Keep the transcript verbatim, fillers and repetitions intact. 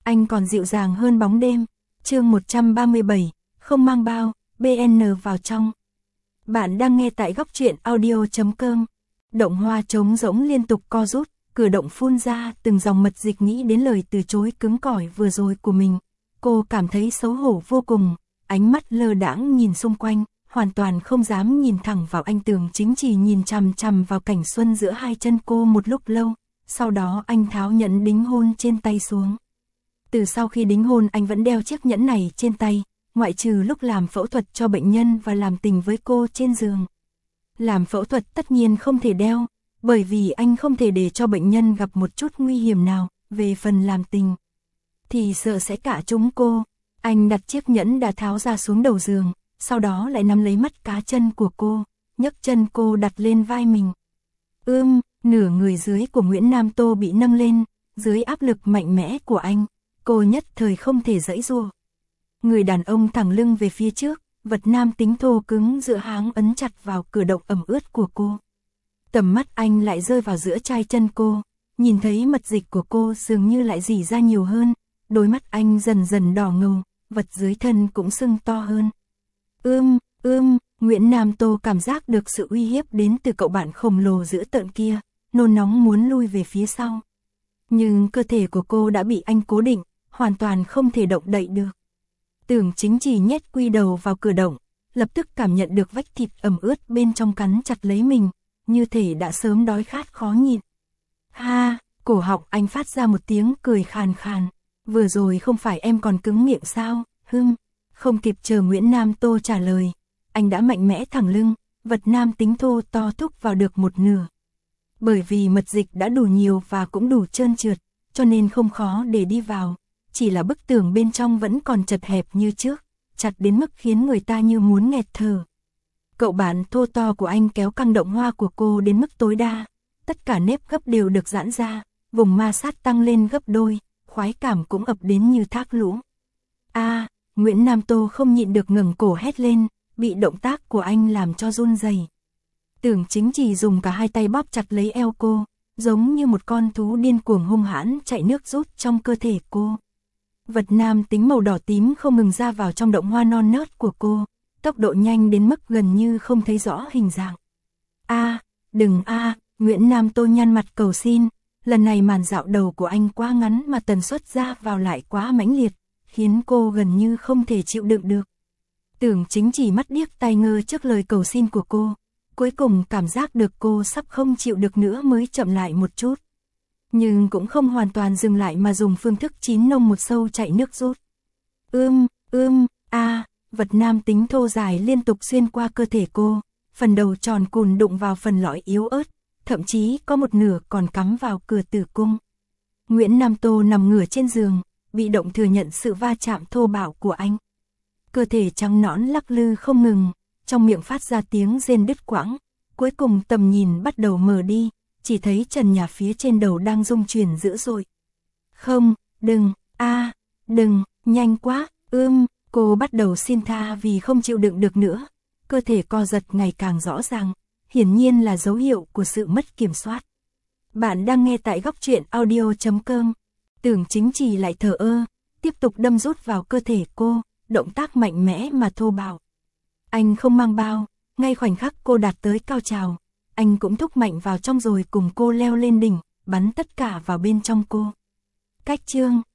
anh còn dịu dàng hơn bóng đêm. Chương một trăm ba mươi bảy, không mang bao, bê en vào trong. Bạn đang nghe tại góc truyện audio chấm com. Động Hoa trống rỗng liên tục co rút, cử động phun ra từng dòng mật dịch, nghĩ đến lời từ chối cứng cỏi vừa rồi của mình. Cô cảm thấy xấu hổ vô cùng, ánh mắt lơ đãng nhìn xung quanh, hoàn toàn không dám nhìn thẳng vào anh Tưởng Chính chỉ nhìn chằm chằm vào cảnh xuân giữa hai chân cô một lúc lâu, sau đó anh tháo nhẫn đính hôn trên tay xuống. Từ sau khi đính hôn anh vẫn đeo chiếc nhẫn này trên tay, ngoại trừ lúc làm phẫu thuật cho bệnh nhân và làm tình với cô trên giường. Làm phẫu thuật tất nhiên không thể đeo, bởi vì anh không thể để cho bệnh nhân gặp một chút nguy hiểm nào. Về phần làm tình thì sợ sẽ cả trúng cô. Anh đặt chiếc nhẫn đã tháo ra xuống đầu giường, sau đó lại nắm lấy mắt cá chân của cô, nhấc chân cô đặt lên vai mình. Ưm, nửa người dưới của Nguyễn Nam Tô bị nâng lên, dưới áp lực mạnh mẽ của anh, cô nhất thời không thể giãy giụa. Người đàn ông thẳng lưng về phía trước, vật nam tính thô cứng giữa háng ấn chặt vào cử động ẩm ướt của cô. Tầm mắt anh lại rơi vào giữa chai chân cô, nhìn thấy mật dịch của cô dường như lại rỉ ra nhiều hơn, đôi mắt anh dần dần đỏ ngầu, vật dưới thân cũng sưng to hơn. Ưm, ưm, Nguyễn Nam Tô cảm giác được sự uy hiếp đến từ cậu bạn khổng lồ dữ tợn kia, nôn nóng muốn lui về phía sau. Nhưng cơ thể của cô đã bị anh cố định, hoàn toàn không thể động đậy được. Tưởng Chính chỉ nhét quy đầu vào cửa động, lập tức cảm nhận được vách thịt ẩm ướt bên trong cắn chặt lấy mình, như thể đã sớm đói khát khó nhịn. Ha, cổ họng anh phát ra một tiếng cười khàn khàn. Vừa rồi không phải em còn cứng miệng sao? Hừm. Không kịp chờ Nguyễn Nam Tô trả lời, anh đã mạnh mẽ thẳng lưng, vật nam tính thô to thúc vào được một nửa. Bởi vì mật dịch đã đủ nhiều và cũng đủ trơn trượt, cho nên không khó để đi vào, chỉ là bức tường bên trong vẫn còn chật hẹp như trước, chặt đến mức khiến người ta như muốn nghẹt thở. Cậu bạn thô to của anh kéo căng động hoa của cô đến mức tối đa, tất cả nếp gấp đều được giãn ra, vùng ma sát tăng lên gấp đôi, khoái cảm cũng ập đến như thác lũ. A, Nguyễn Nam Tô không nhịn được ngẩng cổ hét lên, bị động tác của anh làm cho run rẩy. Tưởng Chính chỉ dùng cả hai tay bóp chặt lấy eo cô, giống như một con thú điên cuồng hung hãn chạy nước rút trong cơ thể cô. Vật nam tính màu đỏ tím không ngừng ra vào trong động hoa non nớt của cô, tốc độ nhanh đến mức gần như không thấy rõ hình dạng. A, đừng a, Nguyễn Nam Tô nhăn mặt cầu xin, lần này màn dạo đầu của anh quá ngắn mà tần suất ra vào lại quá mãnh liệt, khiến cô gần như không thể chịu đựng được. Tưởng Chính chỉ mắt điếc tai ngơ trước lời cầu xin của cô, cuối cùng cảm giác được cô sắp không chịu được nữa mới chậm lại một chút. Nhưng cũng không hoàn toàn dừng lại mà dùng phương thức chín nông một sâu chạy nước rút. Ưm, ưm, a, vật nam tính thô dài liên tục xuyên qua cơ thể cô, phần đầu tròn cùn đụng vào phần lõi yếu ớt, thậm chí có một nửa còn cắm vào cửa tử cung. Nguyễn Nam Tô nằm ngửa trên giường, bị động thừa nhận sự va chạm thô bạo của anh. Cơ thể trắng nõn lắc lư không ngừng, trong miệng phát ra tiếng rên đứt quãng, cuối cùng tầm nhìn bắt đầu mờ đi, chỉ thấy trần nhà phía trên đầu đang rung chuyển dữ dội. Không, đừng, a, đừng, nhanh quá, ưm, cô bắt đầu xin tha vì không chịu đựng được nữa. Cơ thể co giật ngày càng rõ ràng, hiển nhiên là dấu hiệu của sự mất kiểm soát. Bạn đang nghe tại góc truyện audio chấm com. Tưởng Chính chỉ lại thờ ơ, tiếp tục đâm rút vào cơ thể cô, động tác mạnh mẽ mà thô bạo. Anh không mang bao, ngay khoảnh khắc cô đạt tới cao trào, anh cũng thúc mạnh vào trong rồi cùng cô leo lên đỉnh, bắn tất cả vào bên trong cô. Cách chương